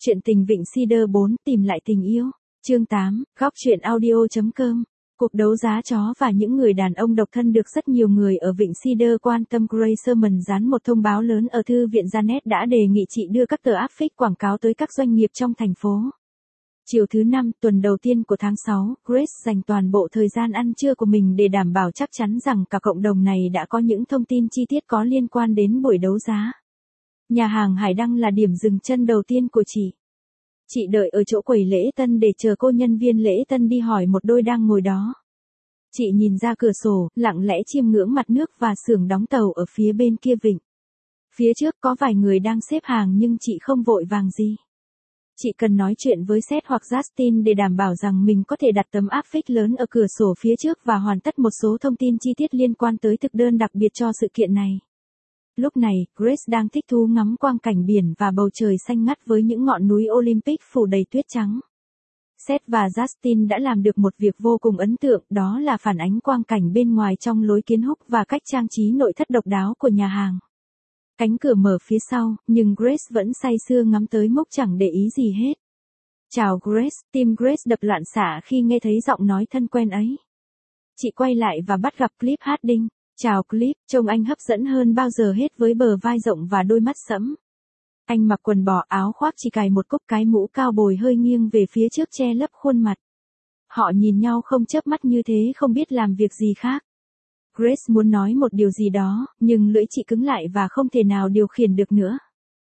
Chuyện tình Vịnh Cedar 4 tìm lại tình yêu. Chương 8, góc truyện audio.com. Cuộc đấu giá chó và những người đàn ông độc thân được rất nhiều người ở Vịnh Cedar quan tâm. Gray Sherman dán một thông báo lớn ở thư viện Janet đã đề nghị chị đưa các tờ áp phích quảng cáo tới các doanh nghiệp trong thành phố. Chiều thứ 5, tuần đầu tiên của tháng 6, Grace dành toàn bộ thời gian ăn trưa của mình để đảm bảo chắc chắn rằng cả cộng đồng này đã có những thông tin chi tiết có liên quan đến buổi đấu giá. Nhà hàng Hải Đăng là điểm dừng chân đầu tiên của chị. Chị đợi ở chỗ quầy lễ tân để chờ cô nhân viên lễ tân đi hỏi một đôi đang ngồi đó. Chị nhìn ra cửa sổ, lặng lẽ chiêm ngưỡng mặt nước và xưởng đóng tàu ở phía bên kia vịnh. Phía trước có vài người đang xếp hàng nhưng chị không vội vàng gì. Chị cần nói chuyện với Seth hoặc Justin để đảm bảo rằng mình có thể đặt tấm áp phích lớn ở cửa sổ phía trước và hoàn tất một số thông tin chi tiết liên quan tới thực đơn đặc biệt cho sự kiện này. Lúc này, Grace đang thích thú ngắm quang cảnh biển và bầu trời xanh ngắt với những ngọn núi Olympic phủ đầy tuyết trắng. Seth và Justin đã làm được một việc vô cùng ấn tượng, đó là phản ánh quang cảnh bên ngoài trong lối kiến húc và cách trang trí nội thất độc đáo của nhà hàng. Cánh cửa mở phía sau, nhưng Grace vẫn say sưa ngắm tới mốc chẳng để ý gì hết. Chào Grace, tim Grace đập loạn xạ khi nghe thấy giọng nói thân quen ấy. Chị quay lại và bắt gặp Cliff Harding. Chào Cliff, trông anh hấp dẫn hơn bao giờ hết với bờ vai rộng và đôi mắt sẫm. Anh mặc quần bò, áo khoác, chỉ cài một cúc cái mũ cao bồi hơi nghiêng về phía trước che lấp khuôn mặt. Họ nhìn nhau không chớp mắt như thế, không biết làm việc gì khác. Grace muốn nói một điều gì đó, nhưng lưỡi chị cứng lại và không thể nào điều khiển được nữa.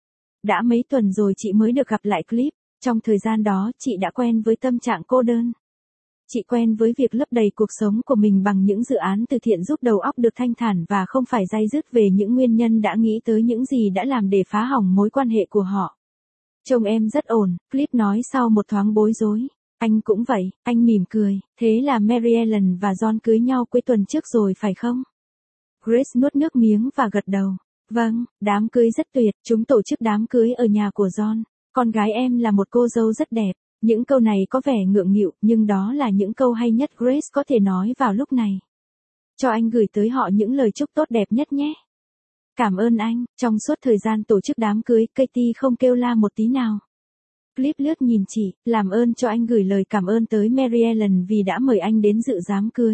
Đã mấy tuần rồi chị mới được gặp lại Cliff, trong thời gian đó chị đã quen với tâm trạng cô đơn. Chị quen với việc lấp đầy cuộc sống của mình bằng những dự án từ thiện giúp đầu óc được thanh thản và không phải day dứt về những nguyên nhân đã nghĩ tới những gì đã làm để phá hỏng mối quan hệ của họ. Trông em rất ổn, Cliff nói sau một thoáng bối rối. Anh cũng vậy, anh mỉm cười, thế là Mary Ellen và John cưới nhau cuối tuần trước rồi phải không? Grace nuốt nước miếng và gật đầu. Vâng, đám cưới rất tuyệt, chúng tổ chức đám cưới ở nhà của John. Con gái em là một cô dâu rất đẹp. Những câu này có vẻ ngượng nghịu, nhưng đó là những câu hay nhất Grace có thể nói vào lúc này. Cho anh gửi tới họ những lời chúc tốt đẹp nhất nhé. Cảm ơn anh, trong suốt thời gian tổ chức đám cưới, Katie không kêu la một tí nào. Cliff lướt nhìn chị, làm ơn cho anh gửi lời cảm ơn tới Mary Ellen vì đã mời anh đến dự đám cưới.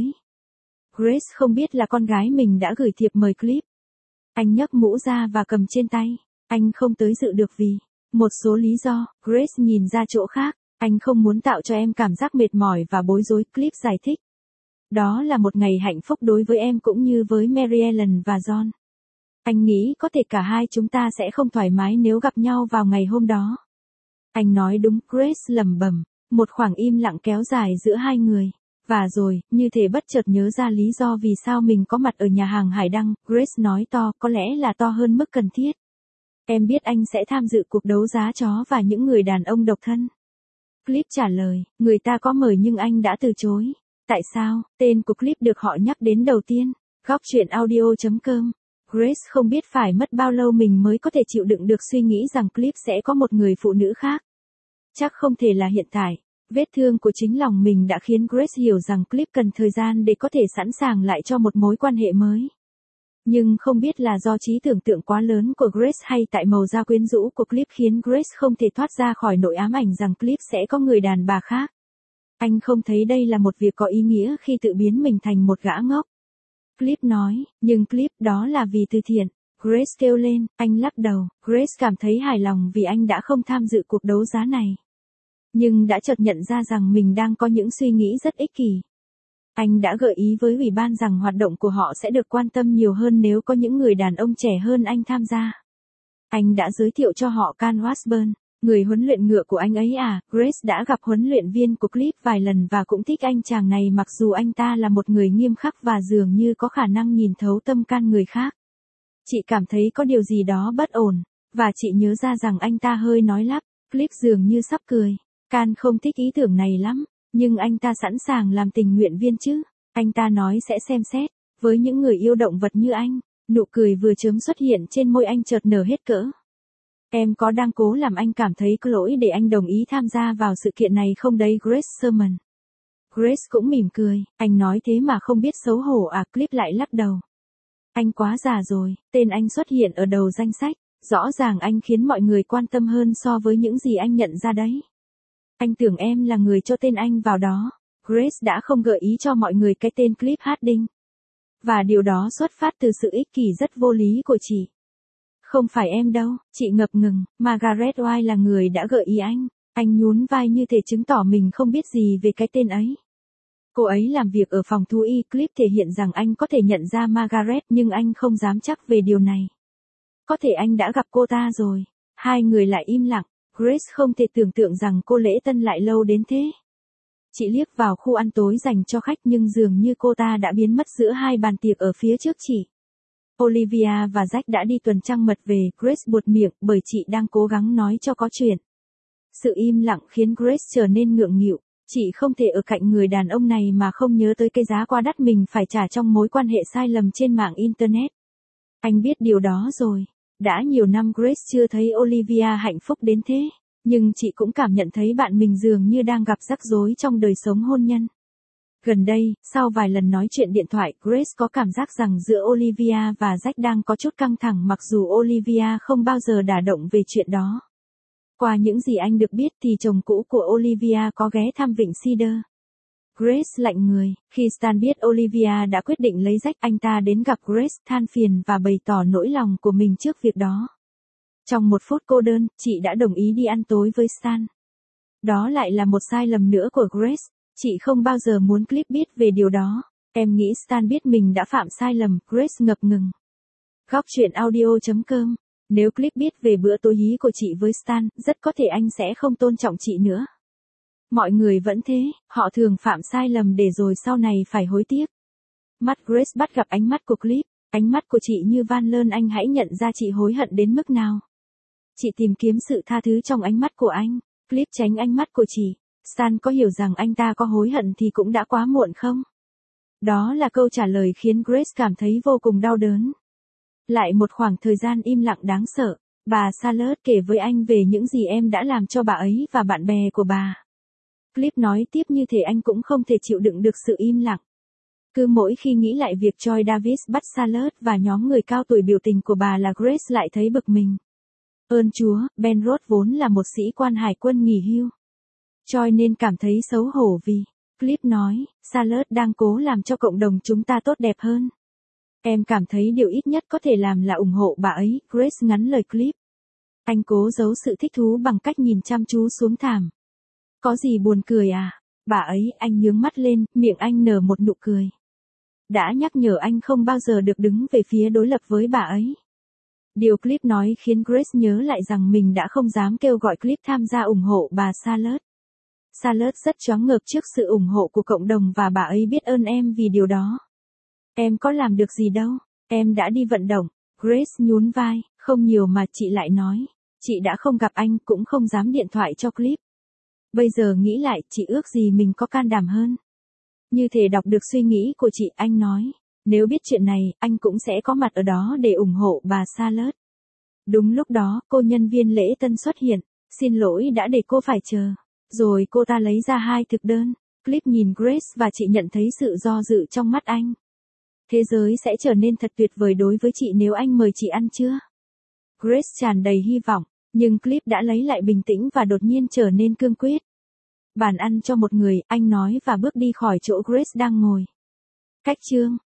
Grace không biết là con gái mình đã gửi thiệp mời Cliff. Anh nhấc mũ ra và cầm trên tay. Anh không tới dự được vì một số lý do. Grace nhìn ra chỗ khác. Anh không muốn tạo cho em cảm giác mệt mỏi và bối rối, Cliff giải thích. Đó là một ngày hạnh phúc đối với em cũng như với Mary Ellen và John. Anh nghĩ có thể cả hai chúng ta sẽ không thoải mái nếu gặp nhau vào ngày hôm đó. Anh nói đúng, Grace lẩm bẩm. Một khoảng im lặng kéo dài giữa hai người. Và rồi, như thể bất chợt nhớ ra lý do vì sao mình có mặt ở nhà hàng Hải Đăng, Grace nói to, có lẽ là to hơn mức cần thiết. Em biết anh sẽ tham dự cuộc đấu giá chó và những người đàn ông độc thân. Cliff trả lời, người ta có mời nhưng anh đã từ chối. Tại sao? Tên của Cliff được họ nhắc đến đầu tiên. Góc truyện audio.com. Grace không biết phải mất bao lâu mình mới có thể chịu đựng được suy nghĩ rằng Cliff sẽ có một người phụ nữ khác. Chắc không thể là hiện tại. Vết thương của chính lòng mình đã khiến Grace hiểu rằng Cliff cần thời gian để có thể sẵn sàng lại cho một mối quan hệ mới. Nhưng không biết là do trí tưởng tượng quá lớn của Grace hay tại màu da quyến rũ của Cliff khiến Grace không thể thoát ra khỏi nỗi ám ảnh rằng Cliff sẽ có người đàn bà khác. Anh không thấy đây là một việc có ý nghĩa khi tự biến mình thành một gã ngốc. Cliff nói, nhưng Cliff, đó là vì từ thiện. Grace kêu lên, anh lắc đầu. Grace cảm thấy hài lòng vì anh đã không tham dự cuộc đấu giá này. Nhưng đã chợt nhận ra rằng mình đang có những suy nghĩ rất ích kỷ. Anh đã gợi ý với ủy ban rằng hoạt động của họ sẽ được quan tâm nhiều hơn nếu có những người đàn ông trẻ hơn anh tham gia. Anh đã giới thiệu cho họ Cal Washburn, người huấn luyện ngựa của anh ấy à. Grace đã gặp huấn luyện viên của Cliff vài lần và cũng thích anh chàng này mặc dù anh ta là một người nghiêm khắc và dường như có khả năng nhìn thấu tâm can người khác. Chị cảm thấy có điều gì đó bất ổn, và chị nhớ ra rằng anh ta hơi nói lắp. Cliff dường như sắp cười. Cal không thích ý tưởng này lắm. Nhưng anh ta sẵn sàng làm tình nguyện viên chứ. Anh ta nói sẽ xem xét. Với những người yêu động vật như anh, nụ cười vừa chớm xuất hiện trên môi anh chợt nở hết cỡ. Em có đang cố làm anh cảm thấy có lỗi để anh đồng ý tham gia vào sự kiện này không đấy Grace Sherman? Grace cũng mỉm cười. Anh nói thế mà không biết xấu hổ à? Cliff lại lắc đầu. Anh quá già rồi, tên anh xuất hiện ở đầu danh sách. Rõ ràng anh khiến mọi người quan tâm hơn so với những gì anh nhận ra đấy. Anh tưởng em là người cho tên anh vào đó. Grace đã không gợi ý cho mọi người cái tên Cliff Harding. Và điều đó xuất phát từ sự ích kỷ rất vô lý của chị. Không phải em đâu, chị ngập ngừng, Margaret White là người đã gợi ý anh. Anh nhún vai như thể chứng tỏ mình không biết gì về cái tên ấy. Cô ấy làm việc ở phòng thú y, Cliff thể hiện rằng anh có thể nhận ra Margaret nhưng anh không dám chắc về điều này. Có thể anh đã gặp cô ta rồi. Hai người lại im lặng, Grace không thể tưởng tượng rằng cô lễ tân lại lâu đến thế. Chị liếc vào khu ăn tối dành cho khách nhưng dường như cô ta đã biến mất giữa hai bàn tiệc ở phía trước chị. Olivia và Jack đã đi tuần trăng mật về, Grace buột miệng bởi chị đang cố gắng nói cho có chuyện. Sự im lặng khiến Grace trở nên ngượng nghịu, chị không thể ở cạnh người đàn ông này mà không nhớ tới cái giá quá đắt mình phải trả trong mối quan hệ sai lầm trên mạng Internet. Anh biết điều đó rồi. Đã nhiều năm Grace chưa thấy Olivia hạnh phúc đến thế, nhưng chị cũng cảm nhận thấy bạn mình dường như đang gặp rắc rối trong đời sống hôn nhân. Gần đây, sau vài lần nói chuyện điện thoại, Grace có cảm giác rằng giữa Olivia và Jack đang có chút căng thẳng mặc dù Olivia không bao giờ đả động về chuyện đó. Qua những gì anh được biết thì chồng cũ của Olivia có ghé thăm Vịnh Cedar. Grace lạnh người, khi Stan biết Olivia đã quyết định lấy Jack, anh ta đến gặp Grace than phiền và bày tỏ nỗi lòng của mình trước việc đó. Trong một phút cô đơn, chị đã đồng ý đi ăn tối với Stan. Đó lại là một sai lầm nữa của Grace, chị không bao giờ muốn Cliff biết về điều đó. Em nghĩ Stan biết mình đã phạm sai lầm, Grace ngập ngừng. Góc chuyện audio.com. Nếu Cliff biết về bữa tối hí của chị với Stan, rất có thể anh sẽ không tôn trọng chị nữa. Mọi người vẫn thế, họ thường phạm sai lầm để rồi sau này phải hối tiếc. Mắt Grace bắt gặp ánh mắt của Cliff, ánh mắt của chị như van lơn anh hãy nhận ra chị hối hận đến mức nào. Chị tìm kiếm sự tha thứ trong ánh mắt của anh, Cliff tránh ánh mắt của chị. Stan có hiểu rằng anh ta có hối hận thì cũng đã quá muộn không? Đó là câu trả lời khiến Grace cảm thấy vô cùng đau đớn. Lại một khoảng thời gian im lặng đáng sợ, bà Charlotte kể với anh về những gì em đã làm cho bà ấy và bạn bè của bà. Cliff nói tiếp như thể anh cũng không thể chịu đựng được sự im lặng. Cứ mỗi khi nghĩ lại việc Troy Davis bắt Charlotte và nhóm người cao tuổi biểu tình của bà là Grace lại thấy bực mình. Ơn Chúa, Ben Rhodes vốn là một sĩ quan hải quân nghỉ hưu. Troy nên cảm thấy xấu hổ vì, Cliff nói, Charlotte đang cố làm cho cộng đồng chúng ta tốt đẹp hơn. Em cảm thấy điều ít nhất có thể làm là ủng hộ bà ấy, Grace ngắn lời Cliff. Anh cố giấu sự thích thú bằng cách nhìn chăm chú xuống thảm. Có gì buồn cười à? Bà ấy, anh nhướng mắt lên, miệng anh nở một nụ cười. Đã nhắc nhở anh không bao giờ được đứng về phía đối lập với bà ấy. Điều Cliff nói khiến Grace nhớ lại rằng mình đã không dám kêu gọi Cliff tham gia ủng hộ bà Charlotte. Charlotte rất choáng ngợp trước sự ủng hộ của cộng đồng và bà ấy biết ơn em vì điều đó. Em có làm được gì đâu, em đã đi vận động. Grace nhún vai, không nhiều mà chị lại nói. Chị đã không gặp anh cũng không dám điện thoại cho Cliff. Bây giờ nghĩ lại, chị ước gì mình có can đảm hơn. Như thể đọc được suy nghĩ của chị, anh nói. Nếu biết chuyện này, anh cũng sẽ có mặt ở đó để ủng hộ bà Charlotte. Đúng lúc đó, cô nhân viên lễ tân xuất hiện. Xin lỗi đã để cô phải chờ. Rồi cô ta lấy ra 2 thực đơn. Cliff nhìn Grace và chị nhận thấy sự do dự trong mắt anh. Thế giới sẽ trở nên thật tuyệt vời đối với chị nếu anh mời chị ăn chưa? Grace tràn đầy hy vọng, nhưng Cliff đã lấy lại bình tĩnh và đột nhiên trở nên cương quyết. Bàn ăn cho một người, anh nói và bước đi khỏi chỗ Grace đang ngồi. Cách chương